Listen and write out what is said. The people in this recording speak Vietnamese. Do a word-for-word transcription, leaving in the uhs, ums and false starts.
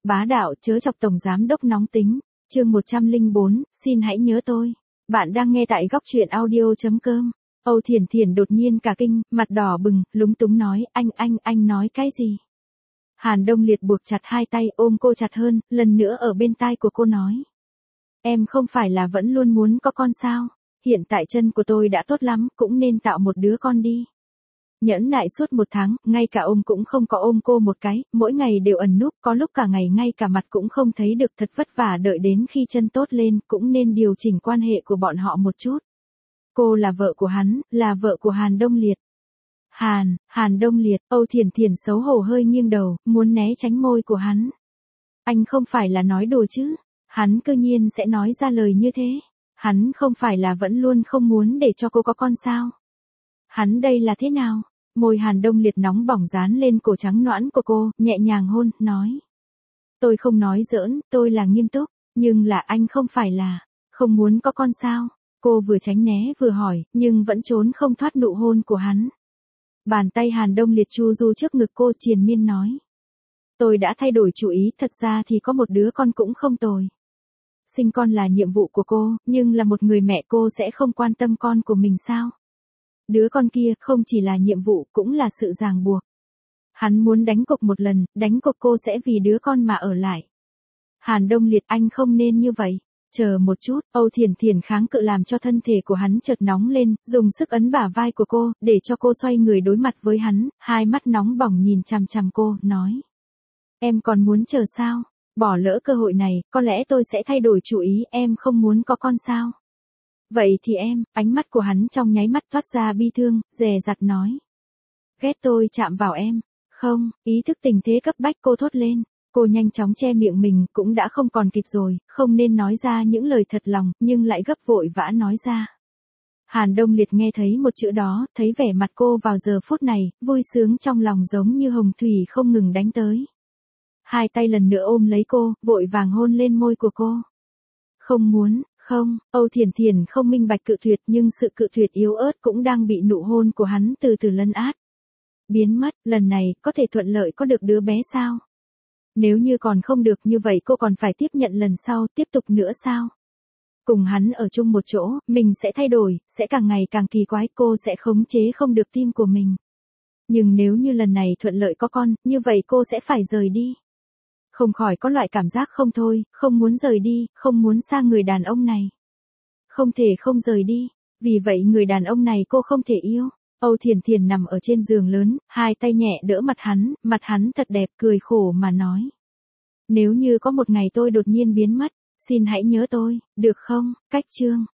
bá đạo chớ chọc tổng giám đốc nóng tính. Chương một trăm lẻ bốn, xin hãy nhớ tôi. Bạn đang nghe tại góc truyện audio chấm com. Âu Thiển Thiển đột nhiên cả kinh, mặt đỏ bừng, lúng túng nói, anh anh, anh nói cái gì? Hàn Đông Liệt buộc chặt hai tay ôm cô chặt hơn, lần nữa ở bên tai của cô nói. Em không phải là vẫn luôn muốn có con sao? Hiện tại chân của tôi đã tốt lắm, cũng nên tạo một đứa con đi. Nhẫn nại suốt một tháng, ngay cả ôm cũng không có ôm cô một cái, mỗi ngày đều ẩn núp, có lúc cả ngày ngay cả mặt cũng không thấy được, thật vất vả, đợi đến khi chân tốt lên, cũng nên điều chỉnh quan hệ của bọn họ một chút. Cô là vợ của hắn, là vợ của Hàn Đông Liệt. Hàn, Hàn Đông Liệt, Âu Thiển Thiển xấu hổ hơi nghiêng đầu, muốn né tránh môi của hắn. Anh không phải là nói đùa chứ, hắn cư nhiên sẽ nói ra lời như thế. Hắn không phải là vẫn luôn không muốn để cho cô có con sao? Hắn đây là thế nào? Môi Hàn Đông Liệt nóng bỏng dán lên cổ trắng nõn của cô, nhẹ nhàng hôn, nói. Tôi không nói giỡn, tôi là nghiêm túc, nhưng là anh không phải là, không muốn có con sao? Cô vừa tránh né vừa hỏi, nhưng vẫn trốn không thoát nụ hôn của hắn. Bàn tay Hàn Đông Liệt chu du trước ngực cô, triền miên nói. Tôi đã thay đổi chủ ý, thật ra thì có một đứa con cũng không tồi. Sinh con là nhiệm vụ của cô, nhưng là một người mẹ cô sẽ không quan tâm con của mình sao? Đứa con kia không chỉ là nhiệm vụ, cũng là sự ràng buộc. Hắn muốn đánh cược một lần, đánh cược cô sẽ vì đứa con mà ở lại. Hàn Đông Liệt, anh không nên như vậy. Chờ một chút, Âu Thiển Thiển kháng cự làm cho thân thể của hắn chợt nóng lên, dùng sức ấn bả vai của cô, để cho cô xoay người đối mặt với hắn, hai mắt nóng bỏng nhìn chằm chằm cô, nói. Em còn muốn chờ sao? Bỏ lỡ cơ hội này, có lẽ tôi sẽ thay đổi chủ ý, em không muốn có con sao? Vậy thì em, ánh mắt của hắn trong nháy mắt thoát ra bi thương, dè dặt nói. Ghét tôi chạm vào em. Không, ý thức tình thế cấp bách cô thốt lên. Cô nhanh chóng che miệng mình, cũng đã không còn kịp rồi, không nên nói ra những lời thật lòng, nhưng lại gấp vội vã nói ra. Hàn Đông Liệt nghe thấy một chữ đó, thấy vẻ mặt cô vào giờ phút này, vui sướng trong lòng giống như hồng thủy không ngừng đánh tới. Hai tay lần nữa ôm lấy cô, vội vàng hôn lên môi của cô. Không muốn, không, Âu Thiển Thiển không minh bạch cự tuyệt, nhưng sự cự tuyệt yếu ớt cũng đang bị nụ hôn của hắn từ từ lấn át. Biến mất, lần này, có thể thuận lợi có được đứa bé sao? Nếu như còn không được như vậy cô còn phải tiếp nhận lần sau, tiếp tục nữa sao? Cùng hắn ở chung một chỗ, mình sẽ thay đổi, sẽ càng ngày càng kỳ quái, cô sẽ khống chế không được tim của mình. Nhưng nếu như lần này thuận lợi có con, như vậy cô sẽ phải rời đi. Không khỏi có loại cảm giác không thôi, không muốn rời đi, không muốn xa người đàn ông này. Không thể không rời đi, vì vậy người đàn ông này cô không thể yêu. Âu Thiển Thiển nằm ở trên giường lớn, hai tay nhẹ đỡ mặt hắn, mặt hắn thật đẹp, cười khổ mà nói. Nếu như có một ngày tôi đột nhiên biến mất, xin hãy nhớ tôi, được không? Cách chương.